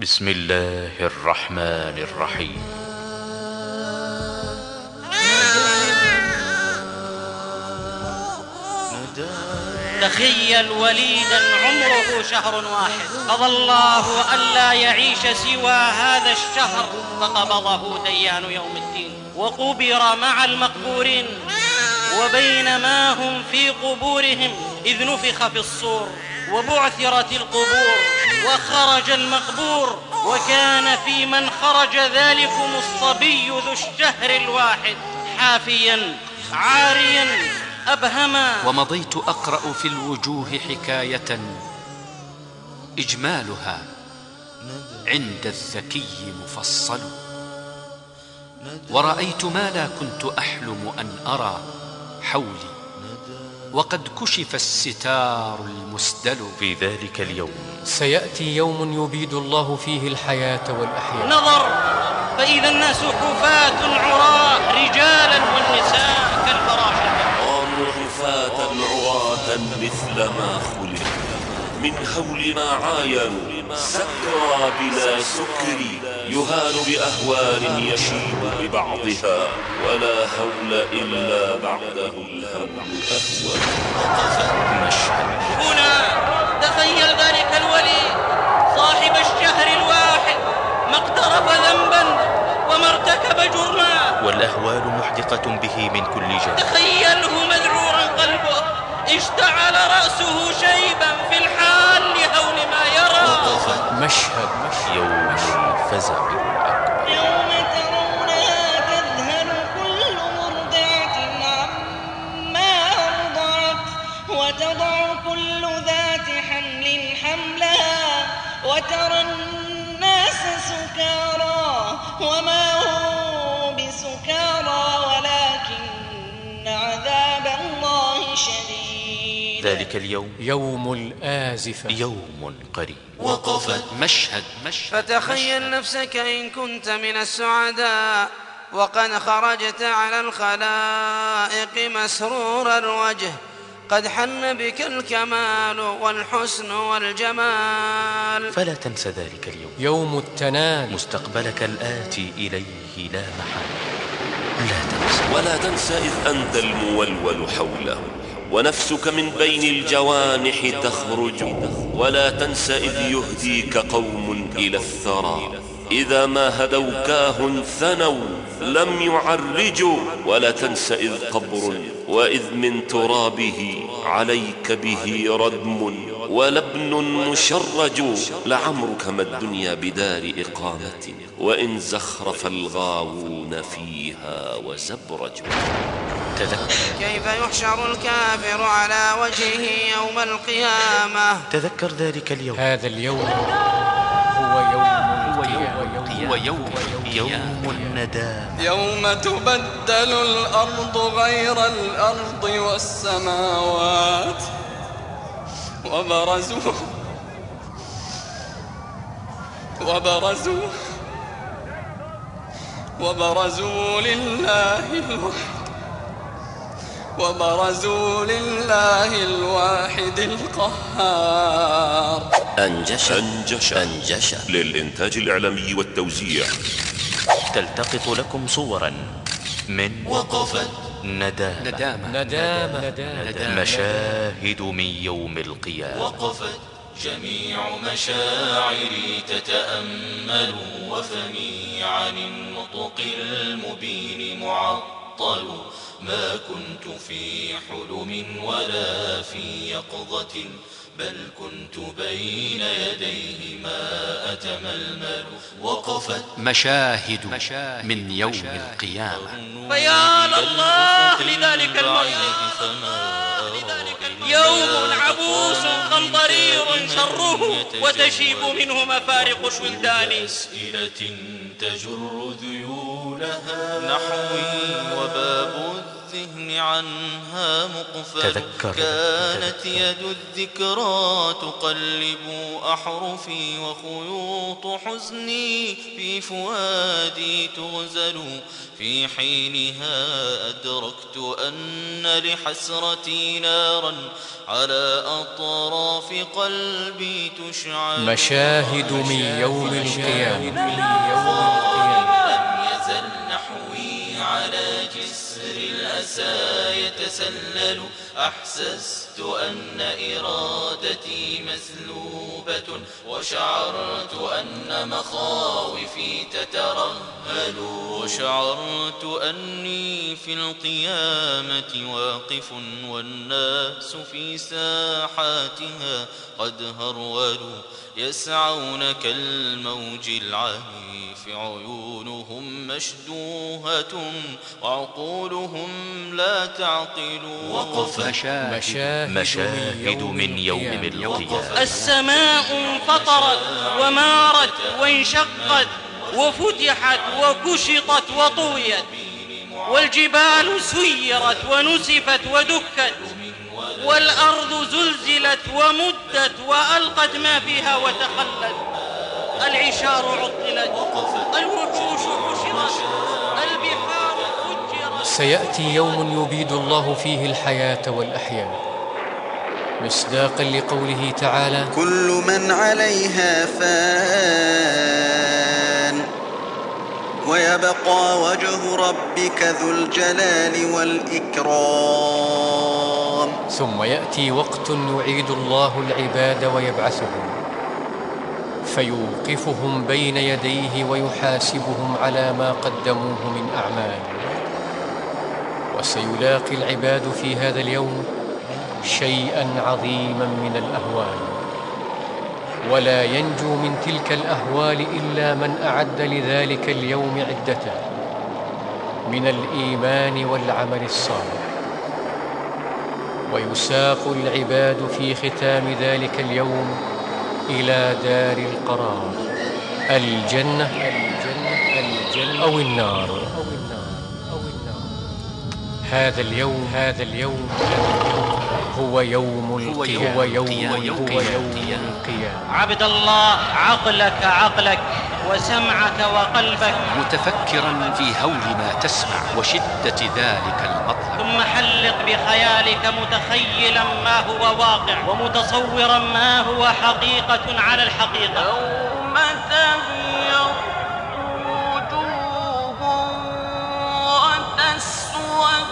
بسم الله الرحمن الرحيم. تخيل وليدا عمره شهر واحد، قضى الله ألا يعيش سوى هذا الشهر، فقبضه ديان يوم الدين وقبر مع المقبورين. وبينما هم في قبورهم إذ نفخ في الصور وبعثرت القبور وخرج المقبور، وكان في من خرج ذلكم الصبي ذو الشهر الواحد حافيا عاريا أبهما. ومضيت أقرأ في الوجوه حكاية إجمالها عند الذكي مفصل، ورأيت ما لا كنت أحلم أن أرى حولي، وقد كشف الستار المسدل. في ذلك اليوم سيأتي يوم يبيد الله فيه الحياة والأحياء. نظر فإذا الناس حفاة عراة رجالا والنساء كالفراشة. قاموا حفاة عراة مثل ما خلق، من هول ما عاينوا سكرى بلا سكر، يهان بأهوال يشيب ببعضها، ولا هول إلا بعده الهول أهول. هنا تخيل ذلك الولي صاحب الشهر الواحد ما اقترف ذنبا وما ارتكب جرما، والأهوال محدقة به من كل جانب. تخيله مذعورا قلبه، اشتعل رأسه شيبا في الحال لهول ما يرى. مشهد يوم الفزع الأكبر. يوم ترونها تذهل كل مرضعة عما أرضعت، وتضع كل ذات حمل حملها، وترى الناس سكارى وما هم بسكارى ولكن عذاب الله شديد. ذلك اليوم يوم الآزفة، يوم قريب. وقفت مشهد فتخيل نفسك إن كنت من السعداء وقد خرجت على الخلائق مسرور الوجه، قد حن بك الكمال والحسن والجمال. فلا تنسى ذلك اليوم، يوم التنال، مستقبلك الآتي إليه لا محالة. لا تنسى، ولا تنسى إذ أنت المولول حوله، ونفسك من بين الجوانح تخرج، ولا تنسى إذ يهديك قوم إلى الثرى، إذا ما هدوكاه ثنوا لم يعرجوا، ولا تنسى إذ قبر وإذ من ترابه عليك به ردم ولبن مشرج، لعمرك ما الدنيا بدار إقامة، وإن زخرف الغاوون فيها وزبرجوا. كيف يحشر الكافر على وجهه يوم القيامة. تذكر ذلك اليوم. هذا اليوم هو يوم الندامة. يوم تبدل الأرض غير الأرض والسماوات، وبرزوا لله الواحد القهار. أنجش للإنتاج الإعلامي والتوزيع. تلتقط لكم صورا من وقفت ندامة. مشاهد من يوم القيامة. وقفت جميع مشاعري تتأمل، وفمي عن النطق المبين معطل، ما كنت في حلم ولا في يقظة، بل كنت بين يديه ما أتململ. وقفت مشاهد من يوم القيامة. فيا لله لذلك الموت، يوم عبوس قمطرير شره، وتشيب منه مفارق الولدان. أسئلة تجر ذيولها نحوي، وباب الذهن عنها مقفل. كانت يد الذكرى تقلب أحرفي وخيوط حزني في فؤادي تغزل. في حينها أدركت أن لحسرتي نارا على أطراف قلبي تشعل. مشاهد من يوم القيامة. لم يزل نحوي على جسر الأسى يتسلل. أحسست أن إرادتي مسلوبة وشعرت أن مخاوفي تترهل. وشعرت أني في القيامة واقف والناس في ساحاتها قد هرولوا يسعون كالموج العميف. عيونهم مشدوهة وعقولهم لا تعقل. وقف مشاهد من يوم القيامة. السماء انفطرت ومارت وانشقت وفتحت وكشطت وطويت، والجبال سيرت ونسفت ودكت، والأرض زلزلت ومدت وألقت ما فيها وتخلت. العشار عطلت، الوحوش حشرت، البحار فجرت. سيأتي يوم يبيد الله فيه الحياة والأحياء، مصداقا لقوله تعالى: كل من عليها فان ويبقى وجه ربك ذو الجلال والإكرام. ثم يأتي وقت يعيد الله العباد ويبعثهم، فيوقفهم بين يديه ويحاسبهم على ما قدموه من أعمال. وسيلاقي العباد في هذا اليوم شيئا عظيما من الأهوال، ولا ينجو من تلك الأهوال إلا من أعد لذلك اليوم عدته من الإيمان والعمل الصالح. ويساق العباد في ختام ذلك اليوم إلى دار القرار، الجنة أو النار. هذا اليوم هو يوم القيامة. عبد الله، عقلك وسمعك وقلبك متفكرا في هول ما تسمع وشدة ذلك المطلب، ثم حلق بخيالك متخيلا ما هو واقع ومتصورا ما هو حقيقة على الحقيقة. يوم تبيض وجوه وتسود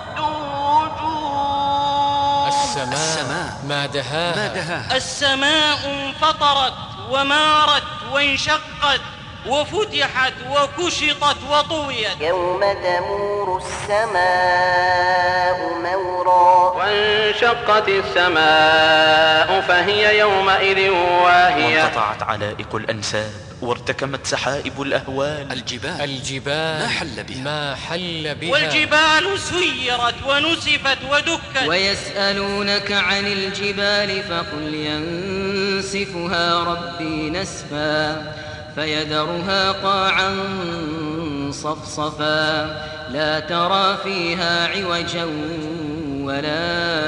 وجوه. السماء ما دهاها. السماء انفطرت ومارت وانشقت وفتحت وكشطت وطويت. يوم تمور السماء مورا وانشقت السماء فهي يومئذ واهية. وانقطعت علائق الأنساب وارتكمت سحائب الأهوال. الجبال ما حل بها. والجبال سيرت ونسفت ودكت. ويسألونك عن الجبال فقل ينسفها ربي نسفا فيذرها قاعا صفصفا لا ترى فيها عوجا ولا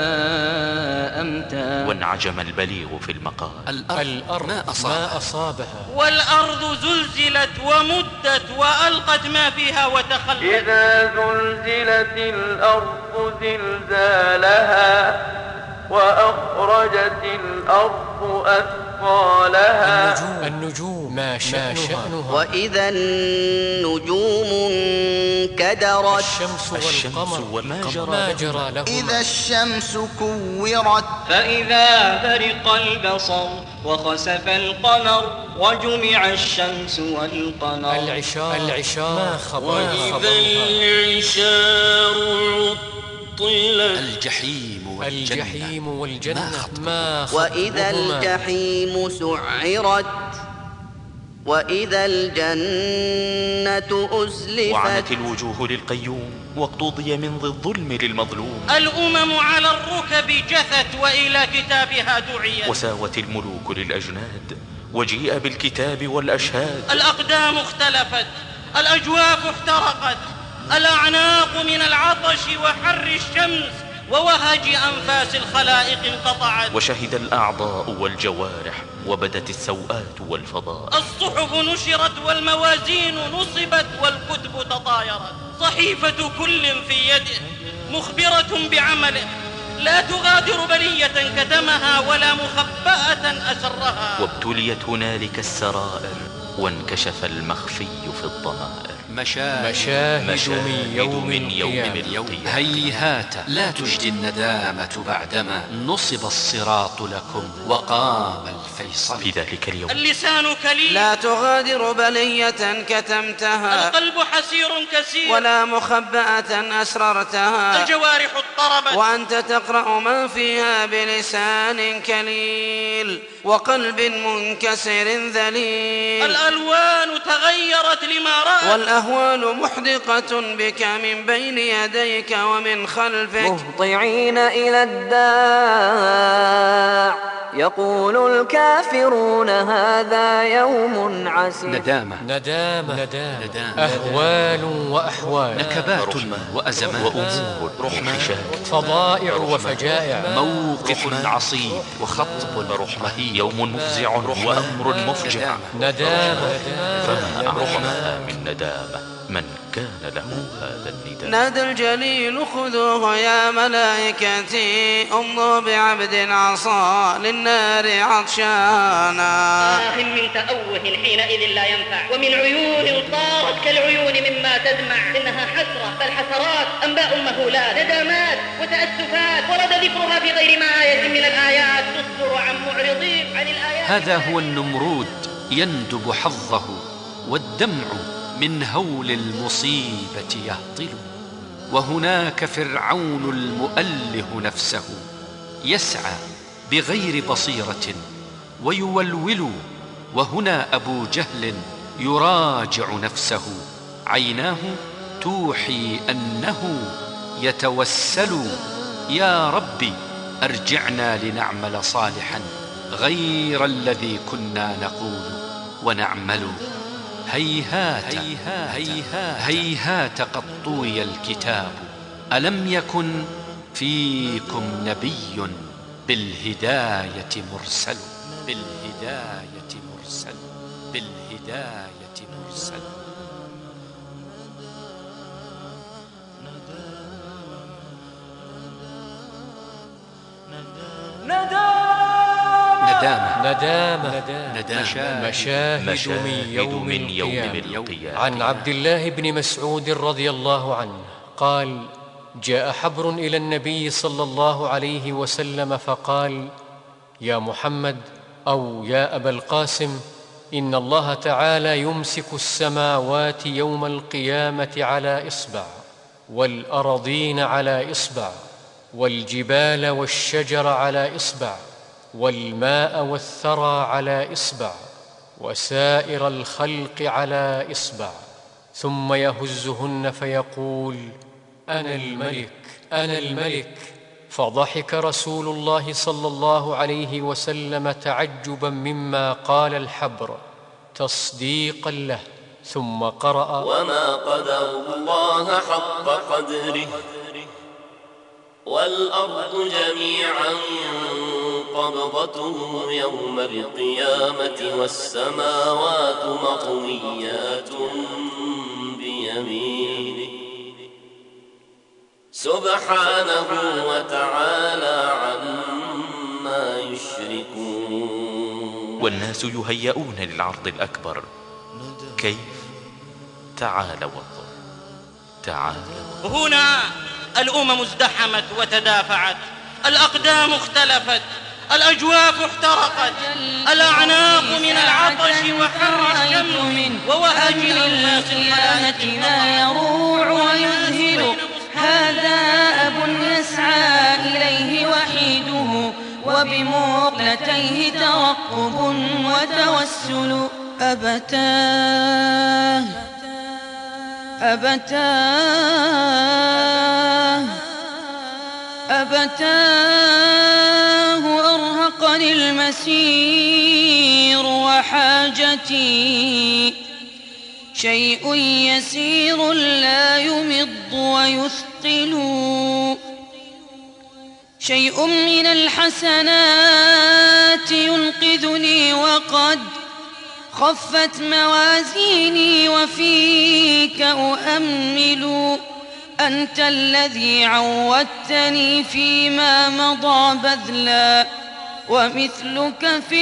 أمتا. وانعجم البليغ في المقال. الأرض ما أصابها. والأرض زلزلت ومدت وألقت ما فيها وتخلت. إذا زلزلت الأرض زلزالها وأخرجت الأرض أثقالها. النجوم ما شأنها. وإذا النجوم انكدرت. الشمس والقمر ما جرى لهما. إذا الشمس كورت. فإذا برق البصر وخسف القمر وجمع الشمس والقمر. العشار ما خبرها. وإذا العشار عطلت. الجحيم والجنة ما وإذا الجحيم سعرت. وإذا الجنة أزلفت. وعنت الوجوه للقيوم واقتضي من ذي الظلم للمظلوم. الأمم على الركب جثت وإلى كتابها دعيت. وساوت الملوك للأجناد وجيء بالكتاب والأشهاد. الأقدام اختلفت، الأجواف احترقت، الأعناق من العطش وحر الشمس ووهج أنفاس الخلائق انقطعت، وشهد الأعضاء والجوارح وبدت السوءات والفضائح. الصحف نشرت والموازين نصبت والكتب تطايرت، صحيفة كل في يده مخبرة بعمله، لا تغادر بلية كتمها ولا مخبأة أسرها. وابتليت هنالك السرائر وانكشف المخفي في الضمائر. مشاهد من يوم هيهات لا تجدي الندامة بعدما نصب الصراط لكم وقام الفيصل. في ذلك اليوم اللسان كليل لا تغادر بلية كتمتها، القلب حسير كسير ولا مخبأة أسررتها، الجوارح اضطربت وأنت تقرأ ما فيها بلسان كليل وقلب منكسر ذليل. الألوان تغيرت لما رأت، والأهوال محدقة بك من بين يديك ومن خلفك، مهطعين إلى الداع يقول الكافرون هذا يوم عسير. ندامة أهوال وأحوال، نكبات وأزمات وأمور فضائع وفجائع، موقف عصيب وخطب رهيب، يوم مفزع وأمر مفجع. ندامة فما أعظمها من ندامة من كان له هذا النداء. نادى الجليل خذوه يا ملائكتي، امضوا بعبد عصى للنار عطشانا. من تأوه حينئذ لا ينفع، ومن عيون طارت كالعيون مما تدمع، إنها حسرة بل حسرات، أنباء مهولات، ندامات وتأسفات، ورد ذكرها في غير ما آية من الآيات تصدر عن معرضين عن الآيات. هذا هو النمرود يندب حظه، والدمع من هول المصيبة يهطل. وهناك فرعون المؤله نفسه يسعى بغير بصيرة ويولول، وهنا أبو جهل يراجع نفسه، عيناه توحي أنه يتوسل: يا ربي أرجعنا لنعمل صالحا غير الذي كنا نقول ونعمل. هيهات هيهات قد طوي الكتاب، ألم يكن فيكم نبي بالهداية مرسل. ندامة مشاهد من يوم القيامة. عن عبد الله بن مسعود رضي الله عنه قال: جاء حبر إلى النبي صلى الله عليه وسلم فقال: يا محمد أو يا أبا القاسم، إن الله تعالى يمسك السماوات يوم القيامة على إصبع، والأراضين على إصبع، والجبال والشجر على إصبع، والماء والثرى على إصبع، وسائر الخلق على إصبع، ثم يهزهن فيقول: أنا الملك أنا الملك. فضحك رسول الله صلى الله عليه وسلم تعجبا مما قال الحبر تصديقا له، ثم قرأ: وما قدر الله حق قدره والأرض جميعا قبضته يوم القيامة والسماوات مطويات بيمينه سبحانه وتعالى عما يشركون. والناس يهيئون للعرض الأكبر. كيف؟ تعال وانظر، تعال. هنا الأمم ازدحمت وتدافعت، الأقدام اختلفت، الأجواف احترقت، الأعناق من العطش وحر الشمس ووهج أنفاس الخلائق ما يروع ويذهل. هذا أب يسعى إليه وحيده، وبمقلتيه ترقب وتوسل. أبتاه أرهقني المسير وحاجتي، شيء يسير لا يمض ويثقل شيء من الحسنات ينقذني وقد خفت موازيني وفيك أؤمل أنت الذي عودتني فيما مضى بذلا ومثلك في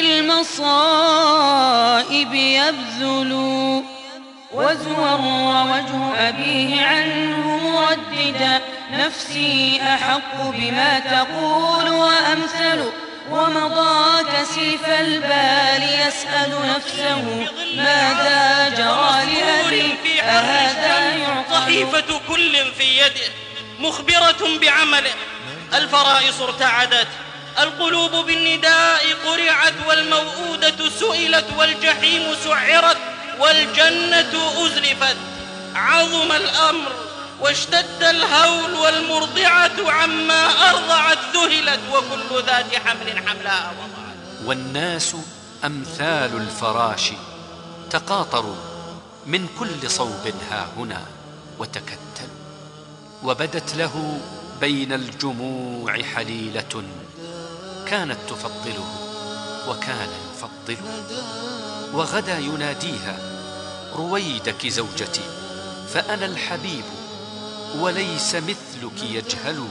المصائب يبذل وزور وجه أبيه عنه مرددا نفسي أحق بما تقول وأمثل ومضى كسيف البال يسأل نفسه ماذا جرى لأبي أهذا يعقل صحيفة كل في يده مخبرة بعمله الفرائص ارتعدت القلوب بالنداء قرعت والموءودة سئلت والجحيم سعرت والجنة أزلفت عظم الأمر واشتد الهول والمرضعة عما أرضعت ذهلت وكل ذات حمل حملها وضعت والناس أمثال الفراش تقاطروا من كل صوب هاهنا وتكتلوا وبدت له بين الجموع حليلة كانت تفضله وكان يفضله وغدا يناديها رويدك زوجتي فأنا الحبيب وليس مثلك يجهل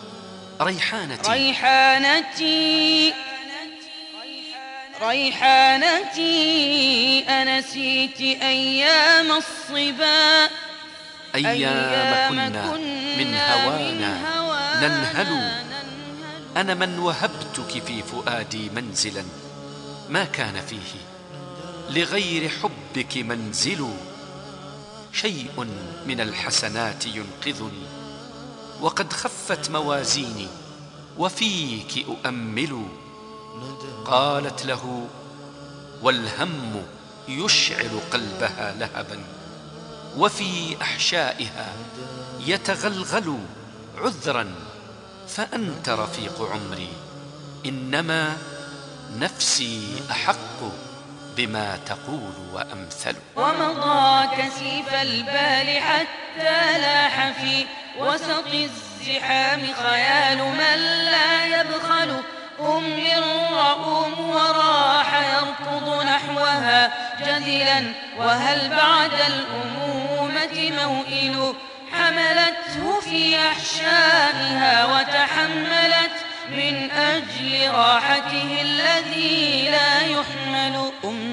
ريحانتي أنسيت أيام الصبا أيام كنا من هوانا ننهل أنا من وهبتك في فؤادي منزلا ما كان فيه لغير حبك منزل شيء من الحسنات ينقذني وقد خفت موازيني وفيك أؤمل قالت له والهم يشعل قلبها لهبا وفي أحشائها يتغلغل عذرا فأنت رفيق عمري إنما نفسي أحق بما تقول وأمثل ومضى كسيف البال حتى لاح في وسط الزحام خيال من لا يبخل الرؤوم وراح يركض نحوها جذلا وهل بعد الأمومة موئل حملته في أحشائها وتحملت من أجل راحته الذي لا يحمل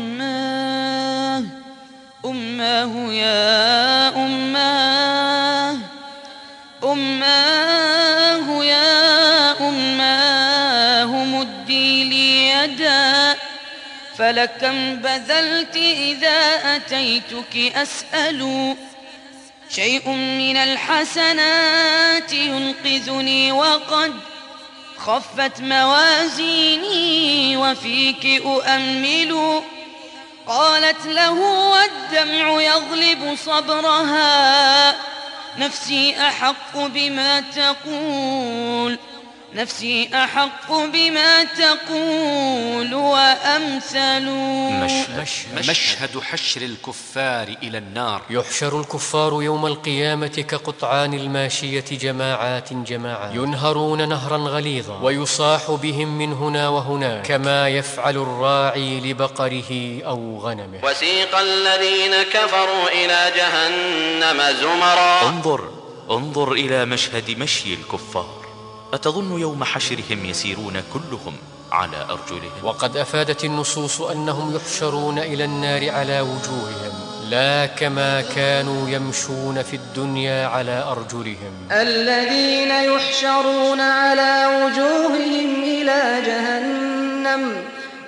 أماه يا أماه مدي لي يدا فلكم بذلت إذا أتيتك أسأل شيء من الحسنات ينقذني وقد خفت موازيني وفيك أؤمل قالت له والدمع يغلب صبرها نفسي أحق بما تقول وأمثل مشهد حشر الكفار إلى النار يحشر الكفار يوم القيامة كقطعان الماشية جماعات ينهرون نهرا غليظا ويصاح بهم من هنا وهناك كما يفعل الراعي لبقره أو غنمه وسيق الذين كفروا إلى جهنم زمرا انظر إلى مشهد مشي الكفار أتظن يوم حشرهم يسيرون كلهم على أرجلهم وقد أفادت النصوص أنهم يحشرون إلى النار على وجوههم لا كما كانوا يمشون في الدنيا على أرجلهم الذين يحشرون على وجوههم إلى جهنم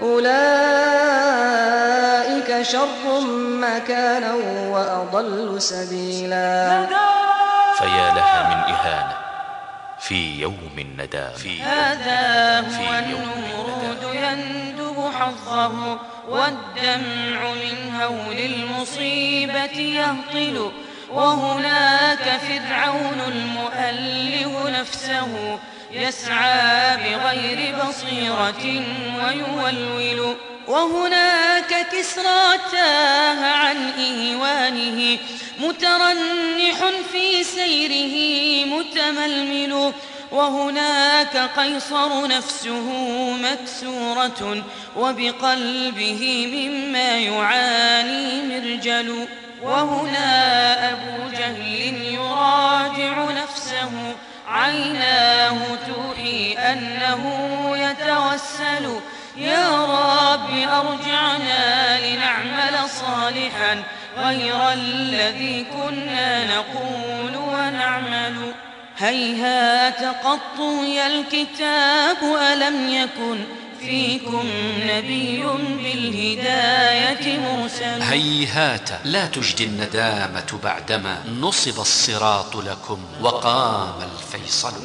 أولئك شر مكانا وأضل سبيلا فيا لها من إهانة في يوم الندامة هذا هو النمرود يندب حظه والدمع من هول المصيبة يهطل وهناك فرعون المؤله نفسه يسعى بغير بصيرة ويولول وهناك كسرى تاه عن إيوانه مترنح في سيره متململ، وهناك قيصر نفسه مكسورة وبقلبه مما يعاني مرجل، وهنا أبو جهل يراجع نفسه عيناه توحي أنه يتوسل يا رب أرجعنا لنعمل صالحا غير الذي كنا نقول ونعمل. هيهات قد طوي الكتاب ألم يكن فيكم نبي بالهداية مرسل. هيهات لا تجدي الندامة بعدما نصب الصراط لكم وقام الفيصل.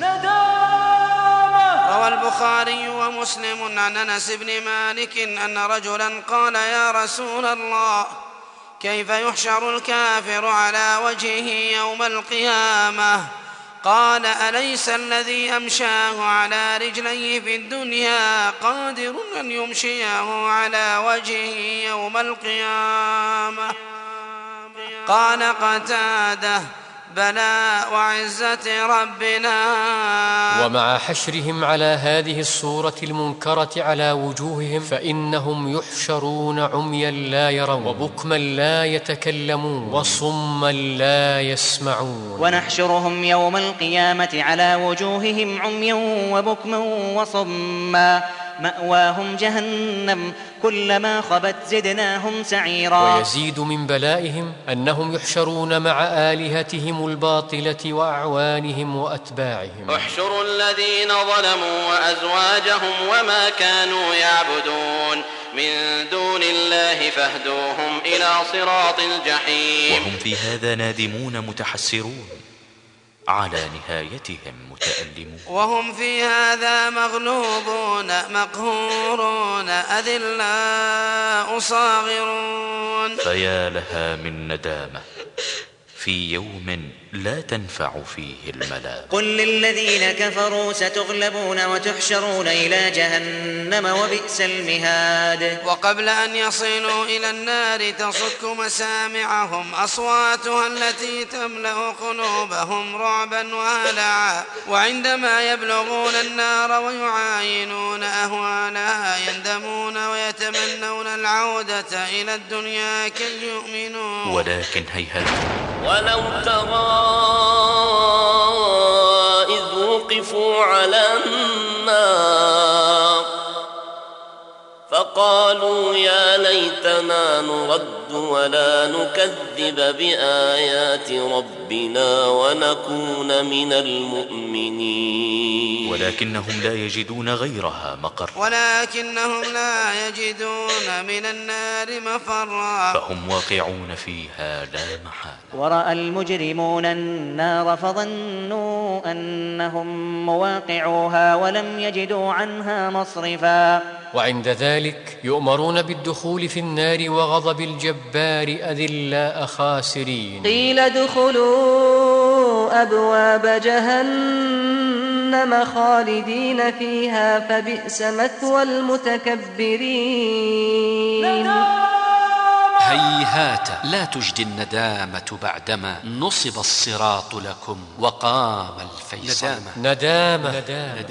روى البخاري ومسلم عن أنس بن مالك أن رجلا قال يا رسول الله كيف يحشر الكافر على وجهه يوم القيامة؟ قال أليس الذي أمشاه على رجليه في الدنيا قادر أن يمشيه على وجهه يوم القيامة؟ قال قتادة بلى وعزة ربنا. ومع حشرهم على هذه الصورة المنكرة على وجوههم فإنهم يحشرون عميا لا يرون وبكما لا يتكلمون وصما لا يسمعون. ونحشرهم يوم القيامة على وجوههم عميا وبكما وصما مأواهم جهنم كلما خبت زدناهم سعيرا. ويزيد من بلائهم أنهم يحشرون مع آلهتهم الباطلة وأعوانهم وأتباعهم. احشروا الذين ظلموا وأزواجهم وما كانوا يعبدون من دون الله فاهدوهم إلى صراط الجحيم. وهم في هذا نادمون متحسرون على نهايتهم متألمون. وهم في هذا مغلوبون مقهورون أذلاء صاغرون. فيا لها من ندامة في يوم لا تنفع فيه الملام. قل للذين كفروا ستغلبون وتحشرون إلى جهنم وبئس المهاد. وقبل أن يصلوا إلى النار تصك مسامعهم أصواتها التي تملأ قلوبهم رعبا وهلعا، وعندما يبلغون النار ويعاينون أهوالها يندمون ويتمنون العودة إلى الدنيا كي يؤمنون. ولكن هيهات. ولو ترى إذ وقفوا على النار فقالوا يا ليتنا نرد ولا نكذب بآيات ربنا ونكون من المؤمنين. ولكنهم لا يجدون غيرها مقر. ولكنهم لا يجدون من النار مفرا. فهم واقعون فيها لا محالة. ورأى المجرمون النار فظنوا أنهم مواقعوها ولم يجدوا عنها مصرفا. وعند ذلك يؤمرون بالدخول في النار وغضب الجبار أذلاء خاسرين. قيل ادخلوا أبواب جهنم خالدين فيها فبئس مثوى المتكبرين. هيهات لا تجدي الندامة بعدما نصب الصراط لكم وقام الفيصل. ندامة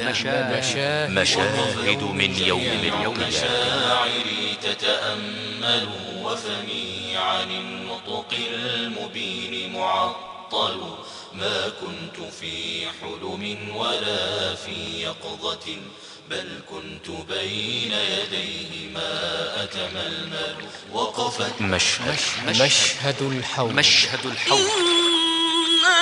مشاهد من يوم القيامة. مشاعري تتأمل وفمي عن النطق المبين معطل. ما كنت في حلم ولا في يقظة بل كنت بين يديه ما أتململ. وقفت مشهد الحوض. إنا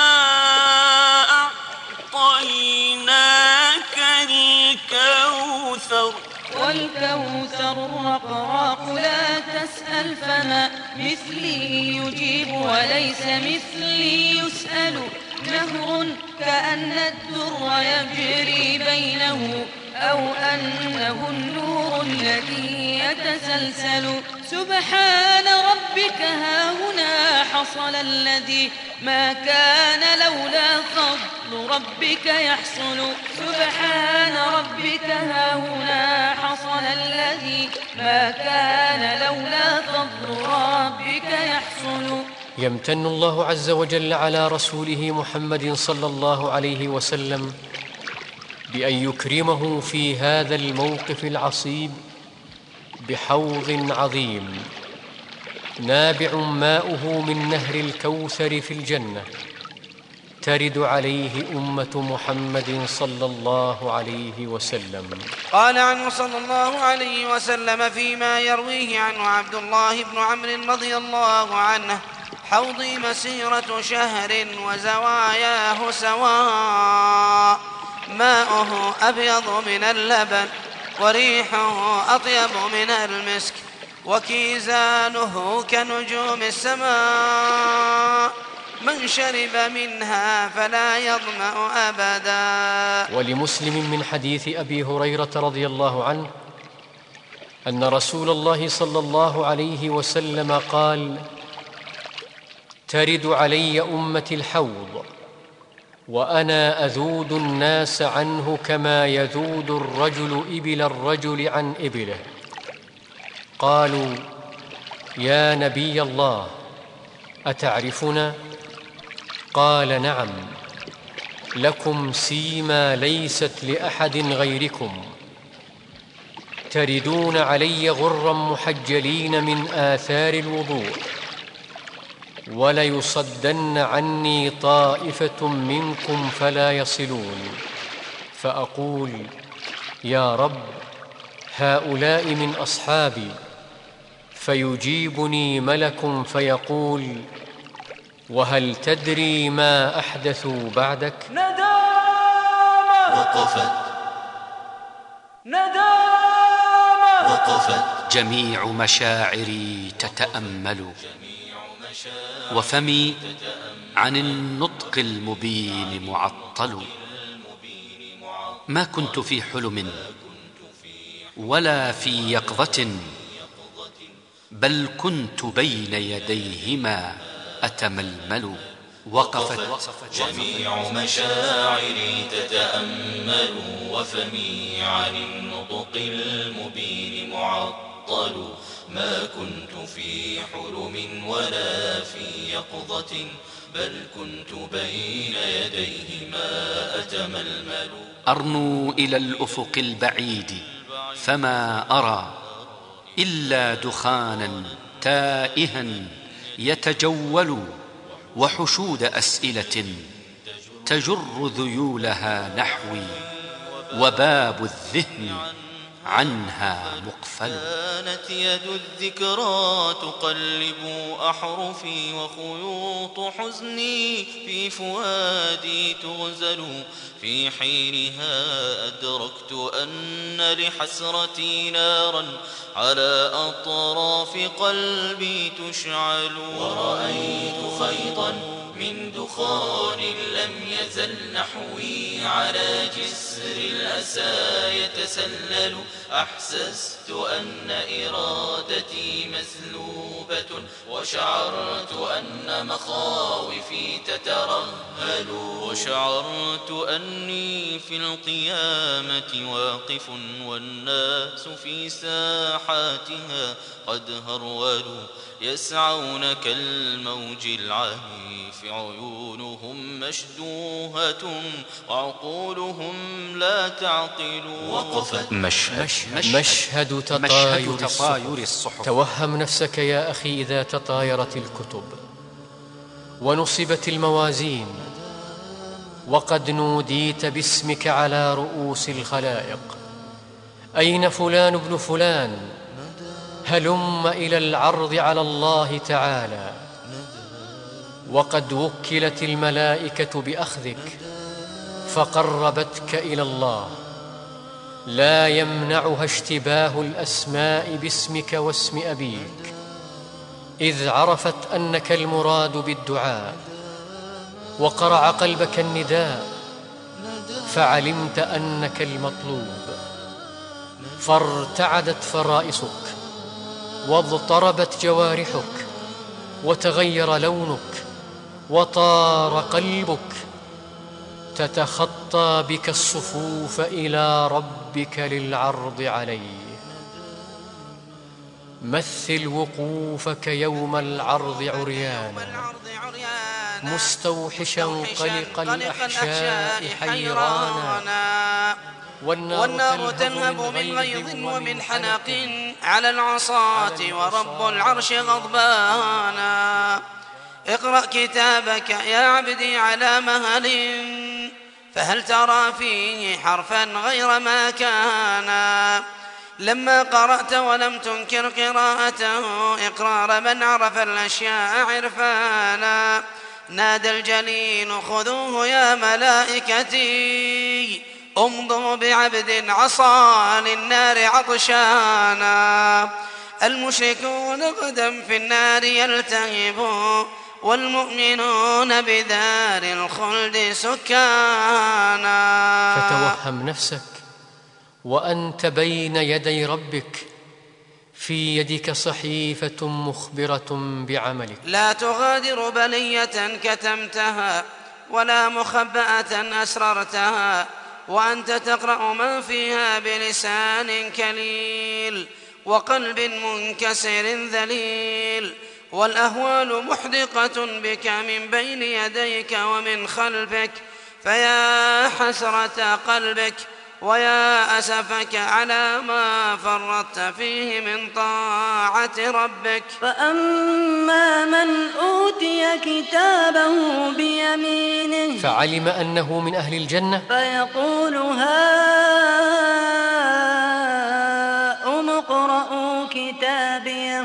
أعطيناك الكوثر. والكوثر الرقراق لا تسأل فما مثلي يجيب وليس مثلي يسأل. نهر كأن الدر يجري بينه أو أنه النور الذي يتسلسل. سبحان ربك هاهنا حصل الذي ما كان لولا فضل ربك يحصل سبحان ربك هاهنا حصل الذي ما كان لولا فضل ربك يحصل. يمتن الله عز وجل على رسوله محمد صلى الله عليه وسلم بأن يكرمه في هذا الموقف العصيب بحوض عظيم نابع ماؤه من نهر الكوثر في الجنة ترد عليه أمة محمد صلى الله عليه وسلم. قال عنه صلى الله عليه وسلم فيما يرويه عنه عبد الله بن عمرو رضي الله عنه: حوضي مسيرة شهر وزواياه سواء، ماؤه أبيض من اللبن وريحه أطيب من المسك وكيزانه كنجوم السماء، من شرب منها فلا يظمأ أبدا. ولمسلم من حديث أبي هريرة رضي الله عنه أن رسول الله صلى الله عليه وسلم قال: ترد علي أمتي الحوض وأنا أذود الناس عنه كما يذود الرجل إبل الرجل عن إبله. قالوا: يا نبي الله أتعرفنا؟ قال: نعم، لكم سيما ليست لأحد غيركم، تردون علي غرا محجلين من آثار الوضوء، وليصدن عني طائفة منكم فلا يصلون، فأقول: يا رب، هؤلاء من أصحابي، فيجيبني ملك فيقول: وهل تدري ما أحدثوا بعدك؟ وقفت جميع مشاعري تتأمل، وفمي عن النطق المبين معطل. ما كنت في حلم ولا في يقظة، بل كنت بين يديهما أتململ. وقفت جميع مشاعري تتأمل، وفمي عن النطق المبين معطل. ما كنت في حلم ولا في يقظة، بل كنت بين يديهما أتململ. أرنو إلى الأفق البعيد فما أرى إلا دخانا تائها يتجول، وحشود أسئلة تجر ذيولها نحوي، وباب الذهن عنها مقفل. كانت يد الذكرى تقلب أحرفي، وخيوط حزني في فؤادي تغزل. في حينها أدركت أن لحسرتي نارا على أطراف قلبي تشعل. ورأيت خيطا من دخان لم يزل نحوي على جسر الأسى يتسلل. أحسست أن إرادتي مسلوبة، وشعرت أن مخاوفي تترهل. وشعرت أني في القيامة واقف، والناس في ساحاتها قد هرولوا. يسعون كالموج العهيف، عيونهم مشدوهة وعقولهم لا تعقل. وقفت مشهد تطاير الصحف. توهم نفسك يا أخي إذا تطايرت الكتب ونصبت الموازين، وقد نوديت باسمك على رؤوس الخلائق: أين فلان ابن فلان؟ هلم إلى العرض على الله تعالى. وقد وكلت الملائكة بأخذك فقربتك إلى الله، لا يمنعها اشتباه الأسماء باسمك واسم أبيك، إذ عرفت أنك المراد بالدعاء، وقرع قلبك النداء، فعلمت أنك المطلوب، فارتعدت فرائصك، واضطربت جوارحك، وتغير لونك، وطار قلبك تتخطى بك الصفوف إلى ربك للعرض عليه. مثل وقوفك يوم العرض عريانا مستوحشا قلق الأحشاء حيرانا، والنار تنهب من غيظ ومن حنق على العصاة ورب العرش غضبانا. اقرأ كتابك يا عبدي على مهل، فهل ترى فيه حرفا غير ما كان. لما قرأت ولم تنكر قراءته إقرار من عرف الأشياء عرفانا. نادى الجليل خذوه يا ملائكتي، امضوا بعبد عصى للنار عطشانا. المشركون غدا في النار يلتهبون، والمؤمنون بدار الخلد سكانا. فتوهم نفسك وأنت بين يدي ربك، في يدك صحيفة مخبرة بعملك، لا تغادر بلية كتمتها ولا مخبأة أسررتها، وأنت تقرأ ما فيها بلسان كليل وقلب منكسر ذليل. والأهوال محدقة بك من بين يديك ومن خلفك، فيا حسرة قلبك ويا أسفك على ما فرطت فيه من طاعة ربك. فأما من أوتي كتابه بيمينه فعلم أنه من أهل الجنة فيقول هاؤم اقرءوا كتابيه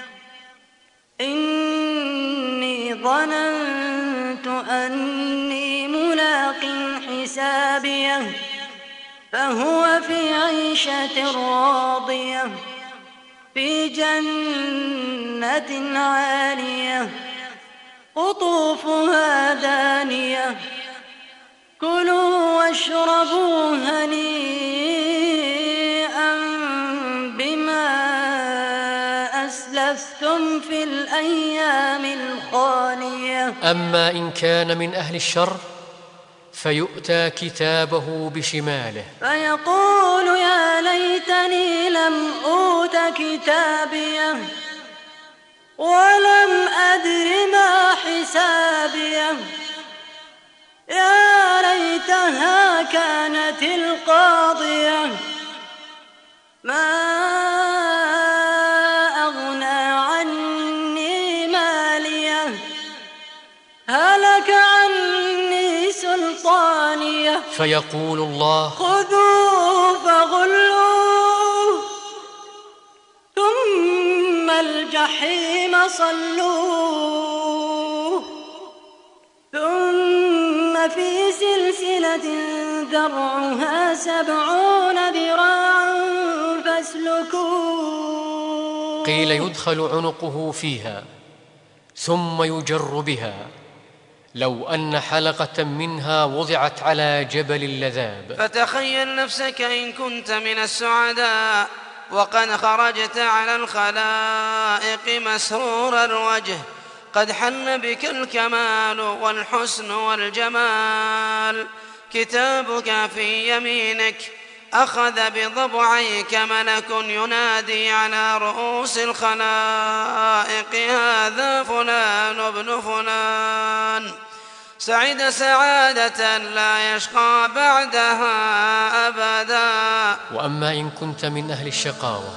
إني ظننت أني ملاق حسابيه فهو في عيشة راضية في جنة عالية قطوفها دانية كلوا واشربوا هنيئا بما أسلفتم في الأيام الخالية. أما إن كان من أهل الشر فيؤتى كتابه بشماله فيقول يا ليتني لم أوت كتابيه ولم أدر ما حسابيه يا ليتها كانت القاضية ما أغنى عني ماليه هلك عني سلطانيه. فيقول الله خذوه فغلوه ثم الجحيم صلوه ثم في سلسلة ذرعها 70 ذراعا فاسلكوه. قيل يدخل عنقه فيها ثم يجر بها، لو أن حلقة منها وضعت على جبل اللذاب. فتخيل نفسك إن كنت من السعداء وقد خرجت على الخلائق مسرور الوجه، قد حل بك الكمال والحسن والجمال. كتابك في يمينك أخذ بضبعيك ملك ينادي على رؤوس الخلائق هذا فلان ابن فلان، سعد سعادة لا يشقى بعدها أبدا. وأما إن كنت من أهل الشقاوة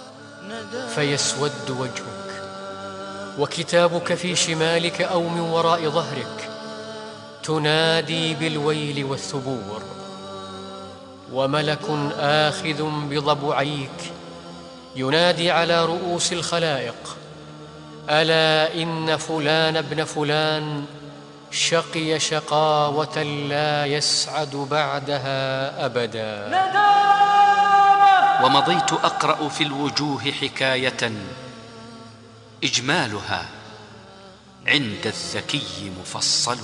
فيسود وجهك وكتابك في شمالك أو من وراء ظهرك، تنادي بالويل والثبور، وملك آخذ بضبعيك ينادي على رؤوس الخلائق ألا إن فلان ابن فلان شقي شقاوة لا يسعد بعدها أبدا. ومضيت أقرأ في الوجوه حكاية إجمالها عند الذكي مفصل،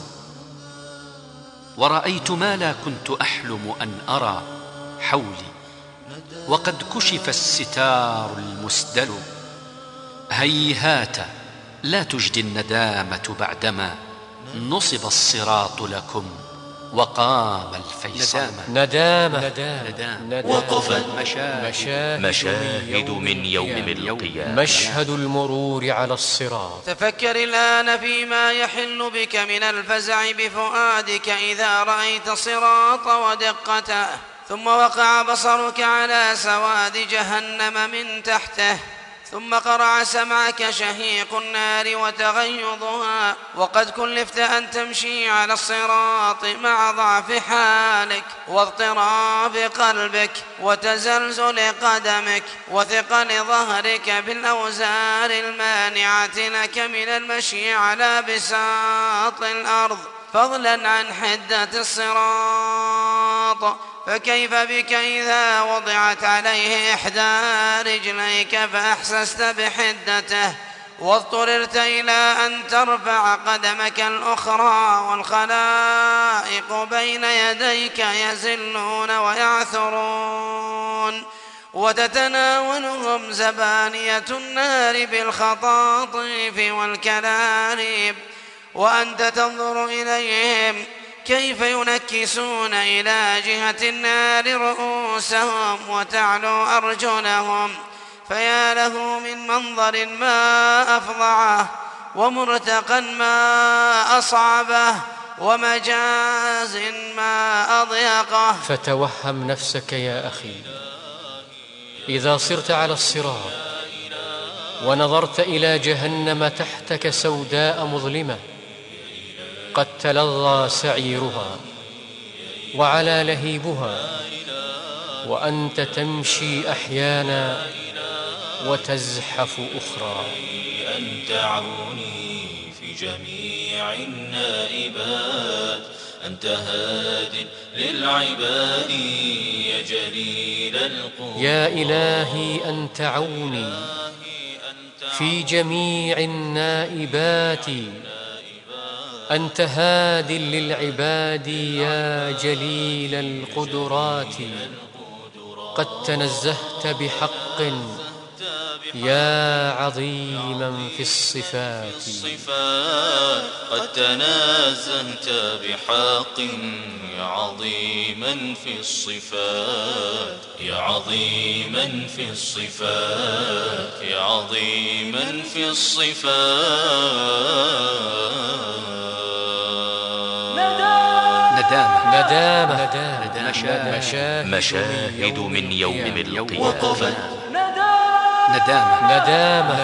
ورأيت ما لا كنت أحلم أن أرى حولي وقد كشف الستار المسدل. هيهات لا تجدي الندامة بعدما نصب الصراط لكم وقام الفيصل. ندامة وقفت مشاهد من يوم القيامة. مشهد المرور على الصراط. تفكر الآن فيما يحل بك من الفزع بفؤادك إذا رأيت الصراط ودقته، ثم وقع بصرك على سواد جهنم من تحته، ثم قرع سمعك شهيق النار وتغيظها، وقد كلفت أن تمشي على الصراط مع ضعف حالك واضطراب قلبك وتزلزل قدمك وثقل ظهرك بالأوزار المانعة لك من المشي على بساط الأرض، فضلا عن حدة الصراط. فكيف بك إذا وضعت عليه إحدى رجليك فأحسست بحدته واضطررت إلى أن ترفع قدمك الأخرى والخلائق بين يديك يزلون ويعثرون وتتناولهم زبانية النار بالخطاطيف والكلاليب، وأنت تنظر إليهم كيف ينكسون إلى جهة النار رؤوسهم وتعلو أرجلهم، فيا له من منظر ما أفظعه ومرتقا ما أصعبه ومجاز ما أضيقه. فتوهم نفسك يا أخي إذا صرت على الصراط ونظرت إلى جهنم تحتك سوداء مظلمة قد تلظى سعيرها وعلى لهيبها، وأنت تمشي أحيانا وتزحف أخرى. أنت عوني في جميع النائبات، أنت هاد للعباد يا جليل القوة. يا إلهي أنت عوني في جميع النائبات، أنت هاد للعباد يا جليل القدرات. قد تنزهت بحق يا عظيما في الصفات. قد تنازهت بحق يا عظيما في الصفات، يا عظيما في الصفات، يا عظيما في الصفات. ندامة مشاهد من يوم القيامة. ندامة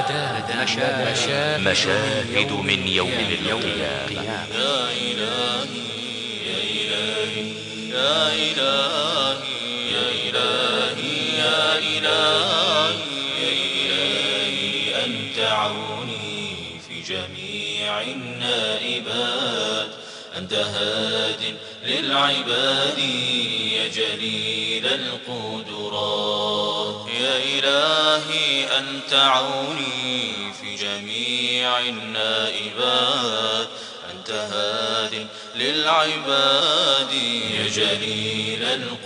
مشاهد من يوم القيامة. يا إلهي يا إلهي يا إلهي يا إلهي يا إلهي يا إلهي أنت عوني في جميع النائبات، أنت هاد للعباد يا جليل القدرات. يا إلهي أنت عوني في جميع النائبات، أنت هاد للعباد يا جليل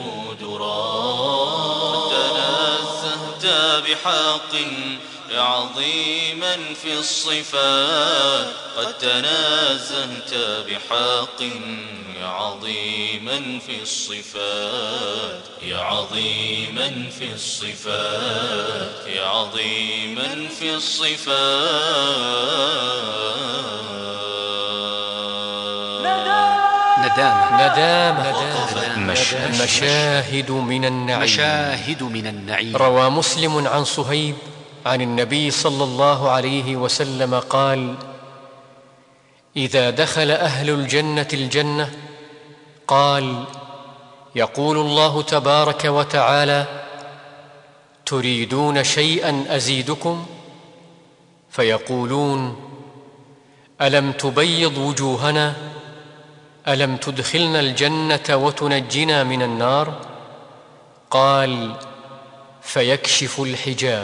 القدرات. تنزهت بحق يا عظيما في الصفات، قد تنازهت بحق يا عظيما في الصفات، يا عظيما في الصفات، يا عظيما في الصفات. ندامة مشاهد من النعيم. روى مسلم عن صهيب عن النبي صلى الله عليه وسلم قال: إذا دخل أهل الجنة الجنة قال: يقول الله تبارك وتعالى: تريدون شيئا أزيدكم؟ فيقولون: ألم تبيض وجوهنا؟ ألم تدخلنا الجنة وتنجنا من النار؟ قال: فيكشف الحجاب،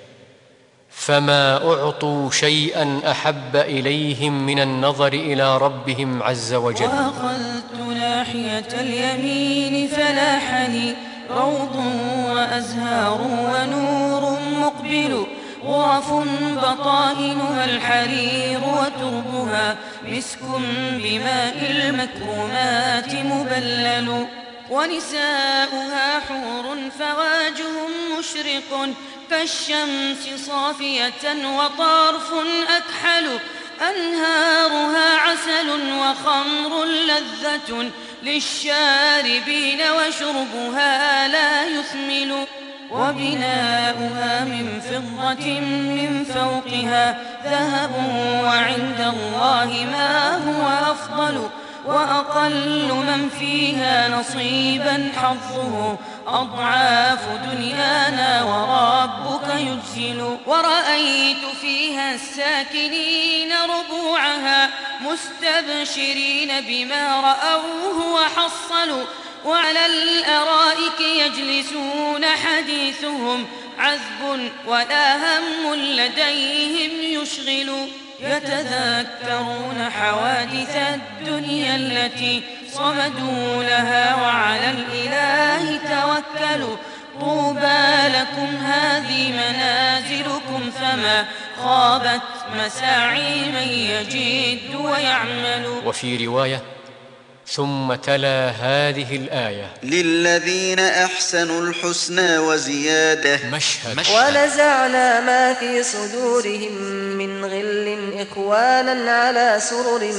فما أعطوا شيئا أحب إليهم من النظر إلى ربهم عز وجل. وأخذت ناحية اليمين فلاحني روض وأزهار ونور مقبل، غرف بطائنها الحرير وتربها مسك بماء المكرمات مبلل ونساؤها حور فواجهم مشرق كالشمس صافية وطرف أكحل أنهارها عسل وخمر لذة للشاربين وشربها لا يثمل وبناؤها من فضة من فوقها ذهب وعند الله ما هو أفضل وأقل من فيها نصيبا حظه أضعاف دنيانا وربك يجزل ورأيت فيها الساكنين ربوعها مستبشرين بما رأوه وحصلوا وعلى الأرائك يجلسون حديثهم عذب ولا هم لديهم يشغل يتذكرون حوادث الدنيا التي صمدوا لها وعلى الإله توكلوا طوبى لكم هذه منازلكم فما خابت مساعي من يجد ويعمل. وفي رواية ثم تلا هذه الآية للذين أحسنوا الحسنى وزيادة مشهد ونزعنا ما في صدورهم من غل إخوانا على سرر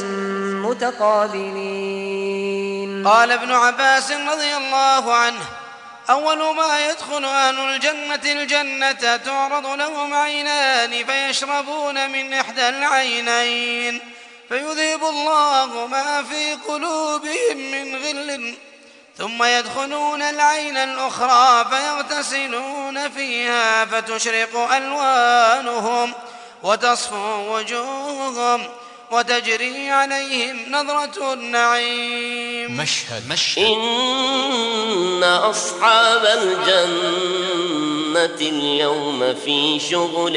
متقابلين. قال ابن عباس رضي الله عنه أول ما يدخل أهل الجنة تعرض لهم عينان فيشربون من إحدى العينين فيذهب الله ما في قلوبهم من غل ثم يدخلون العين الأخرى فيغتسلون فيها فتشرق ألوانهم وتصفو وجوههم وتجري عليهم نظرة النعيم. مشهد إن أصحاب الجنة اليوم في شغل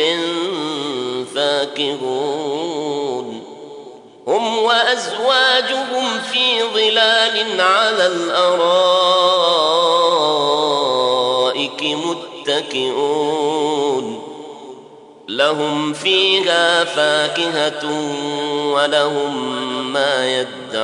فاكهون هم وأزواجهم في ظلال على الأرائك متكئون لهم فيها فاكهة ولهم ما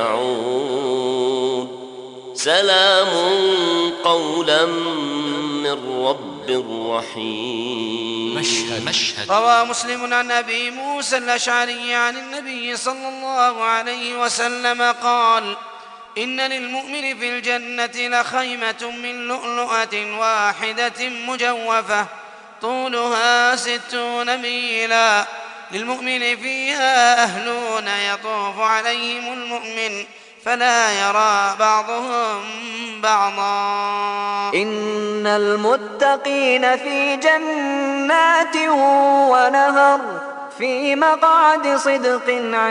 يدعون سلام قولا من رب رحيم. مشهد روى مسلم عن أبي موسى الأشعري عن النبي صلى الله عليه وسلم قال إن للمؤمن في الجنة لخيمة من لؤلؤة واحدة مجوفة طولها 60 ميلا للمؤمن فيها أهلون يطوف عليهم المؤمن فلا يرى بعضهم بعضا. إن المتقين في جنات ونهر في مقعد صدق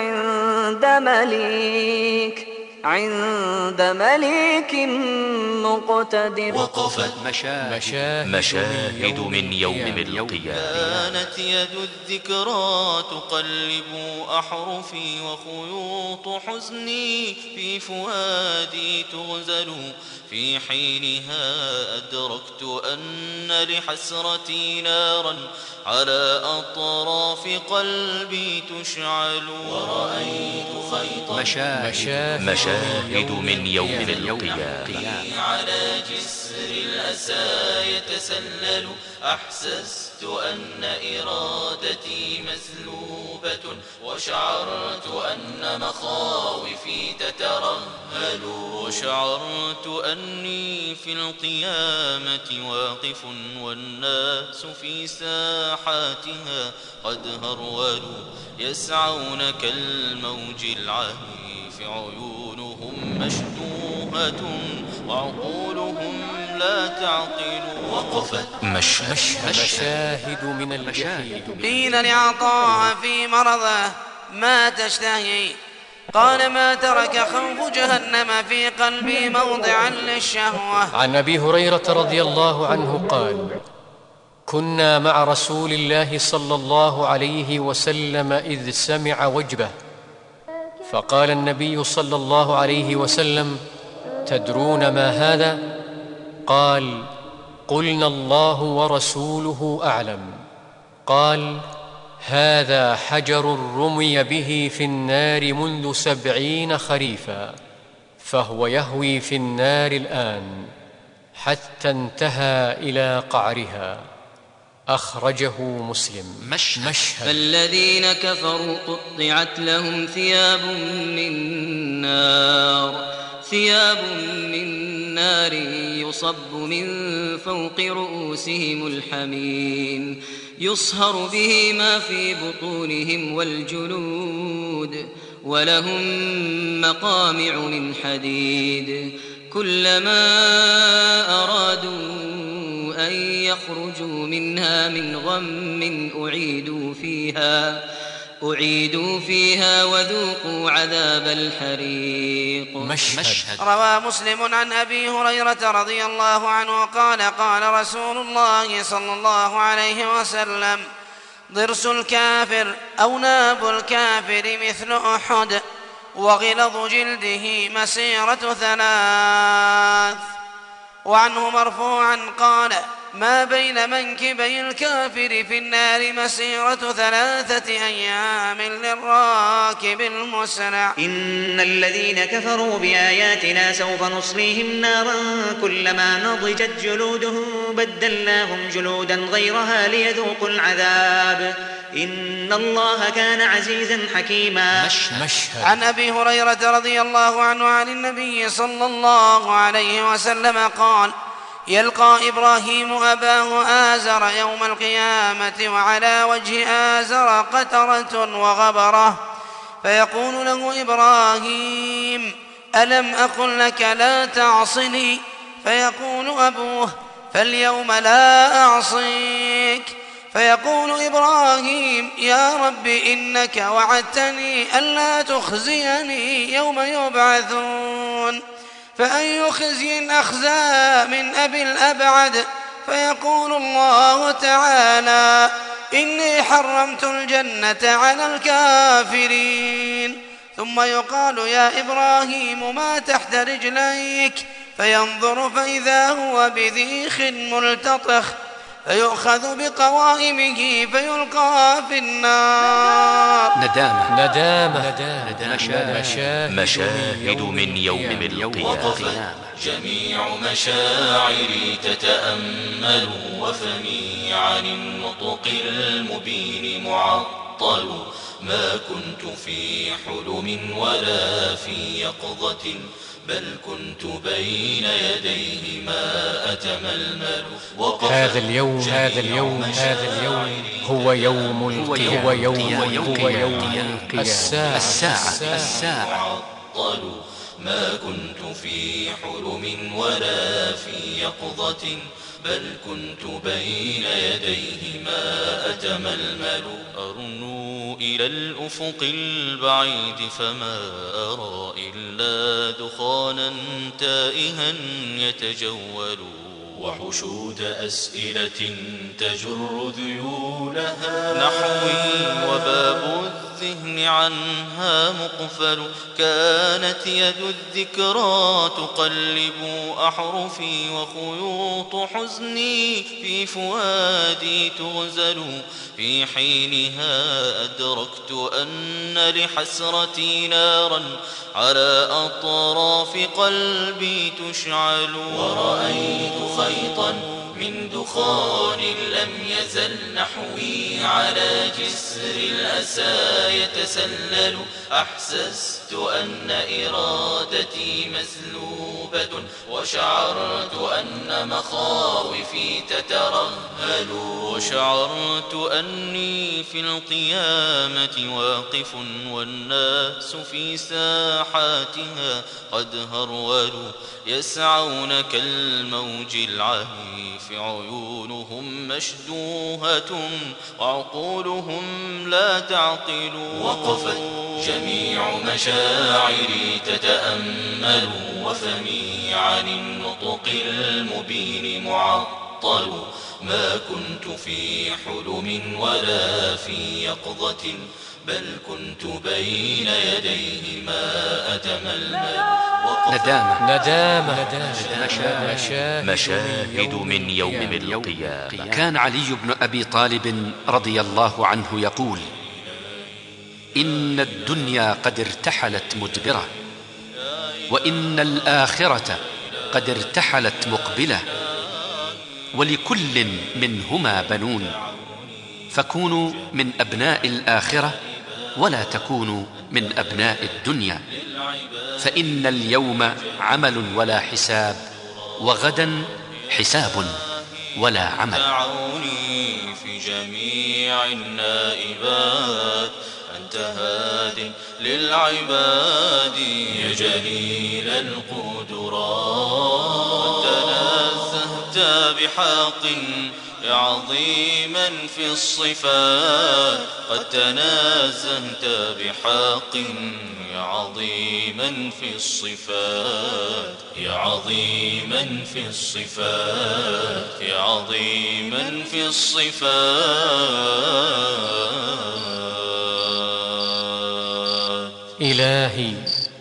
عند مليك مقتدر. وقفت مشاهد من يوم القيامة. كانت يد الذكرى تقلب أحرفي وخيوط حزني في فؤادي تغزل في حينها أدركت أن لحسرتي نارا على أطراف قلبي تشعل ورأيت خيطا مشاهد من يوم القيامة على جسر الأسى يتسلل أحسست أن إرادتي مسلوبة وشعرت أن مخاوفي تترهل وشعرت أني في القيامة واقف والناس في ساحاتها قد هرولوا يسعون كالموج العهيف عيونهم مشدوهة وعقولهم لا تعقل. وقفت مشاهد من الجحيم. قيل لعطاء في مرضه ما تشتهي قال ما ترك خوف جهنم في قلبي موضعا للشهوة. عن أبي هريرة رضي الله عنه قال كنا مع رسول الله صلى الله عليه وسلم إذ سمع وجبه فقال النبي صلى الله عليه وسلم تدرون ما هذا؟ قال قلنا الله ورسوله أعلم. فقال: هذا حجر رمي به في النار منذ 70 خريفا، فهو يهوي في النار الآن حتى انتهى إلى قعرها. أخرجه مسلم. مشهد. فالذين كفروا قطعت لهم ثياب من نار يصب من فوق رؤوسهم الحميم يصهر به ما في بطونهم والجلود، ولهم مقامع من حديد، كلما أرادوا أن يخرجوا منها من غم أعيدوا فيها وذوقوا عذاب الحريق. مشهد. روى مسلم عن أبي هريرة رضي الله عنه قال: قال رسول الله صلى الله عليه وسلم: ضرس الكافر أو ناب الكافر مثل أحد، وغلظ جلده مسيرة 3. وعنه مرفوعا قال: ما بين منكبي الكافر في النار مسيرة 3 أيام للراكب المسرع. إن الذين كفروا بآياتنا سوف نصليهم نارا كلما نضجت جلودهم بدلناهم جلودا غيرها ليذوقوا العذاب، إن الله كان عزيزا حكيما. مشهد. عن أبي هريرة رضي الله عنه عن النبي صلى الله عليه وسلم قال: يلقى إبراهيم أباه آزر يوم القيامة وعلى وجه آزر قترة وغبرة، فيقول له إبراهيم: ألم أقل لك لا تعصني؟ فيقول أبوه: فاليوم لا أعصيك. فيقول إبراهيم: يا رب إنك وعدتني ألا تخزيني يوم يبعثون، فأي خزي أخزى من أبي الأبعد؟ فيقول الله تعالى: إني حرمت الجنة على الكافرين. ثم يقال: يا إبراهيم ما تحت رجليك؟ فينظر فإذا هو بذيخ ملتطخ، فيؤخذ بقوائمه فيلقى في النار. ندامة. مشاهد من يوم القيامة. جميع مشاعري تتأمل، وفمي عن النطق المبين معطل. ما كنت في حلم ولا في يقظة، بل كنت بين يديه ما أتململ. هذا اليوم هو يوم القيامة. الساعة. ما كنت في حلم ولا في يقظة، بل كنت بين يديه ما أتململ. أرنو إلى الأفق البعيد فما أرى إلا دخانا تائها يتجول، وحشود أسئلة تجر ذيولها نحوي، وباب الذهن عنها مقفل. كانت يد الذكرى تقلب أحرفي، وخيوط حزني في فؤادي تغزل. في حينها أدركت أن لحسرتي نارا على أطراف قلبي تشعل، ورأيت خيطا من دخان لم يزل نحوي على جسر الأسى يتسلل. أحسست أن إرادتي مسلوبة، وشعرت أن مخاوفي تترهل، وشعرت أني في القيامة واقف، والناس في ساحاتها قد هرولوا. يسعون كالموج العهيف، عيونهم مشدوهة وعقولهم لا تعقل. وقفت جميع مشاعري تتأمل، وفمي عن النطق المبين معطل. ما كنت في حلم ولا في يقظة، بل كنت بين يديه ما أتململ. ندامة مشاهد من يوم القيامة. كان علي بن أبي طالب رضي الله عنه يقول: إن الدنيا قد ارتحلت مدبرة، وإن الآخرة قد ارتحلت مقبلة، ولكل منهما بنون، فكونوا من أبناء الآخرة ولا تكونوا من أبناء الدنيا، فإن اليوم عمل ولا حساب، وغدا حساب ولا عمل. دعوني في جميع النائبات، أنت هاد للعباد يا جليل القدرات. تنزهت بحق عظيما في الصفات، قد تنازهت بحق عظيما في الصفات، يا عظيما في الصفات، يا عظيما في الصفات. إلهي،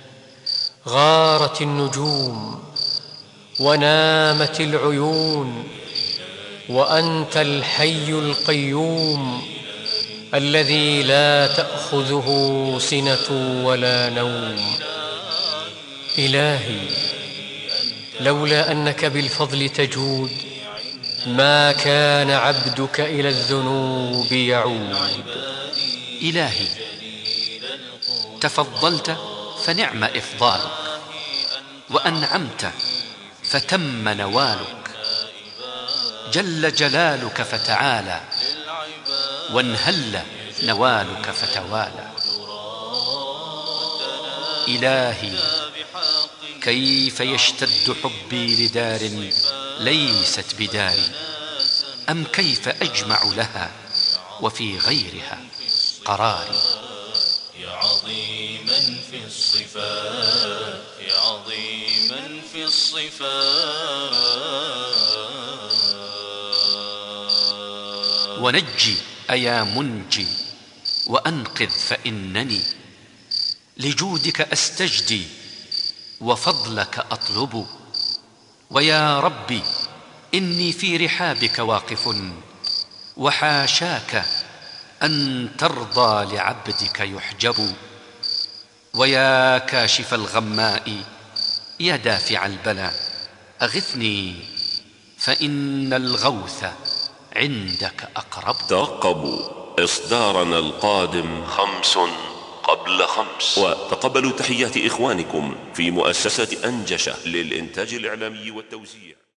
غارت النجوم ونامت العيون، وأنت الحي القيوم الذي لا تأخذه سنة ولا نوم. إلهي، لولا أنك بالفضل تجود ما كان عبدك إلى الذنوب يعود. إلهي، تفضلت فنعم إفضالك، وأنعمت فتم نوالك، جل جلالك فتعالى، وانهل نوالك فتوالى. إلهي، كيف يشتد حبي لدار ليست بداري، أم كيف أجمع لها وفي غيرها قراري. يا عظيما في الصفات، يا عظيما في الصفات. ونجي أيا منجي وأنقذ، فإنني لجودك أستجدي وفضلك أطلب. ويا ربي، إني في رحابك واقف، وحاشاك أن ترضى لعبدك يحجب. ويا كاشف الغماء، يا دافع البلاء، أغثني فإن الغوث عندك أقرب. ترقبوا إصدارنا القادم 5 قبل 5، وتقبلوا تحيات إخوانكم في مؤسسة أنجشة للإنتاج الإعلامي والتوزيع.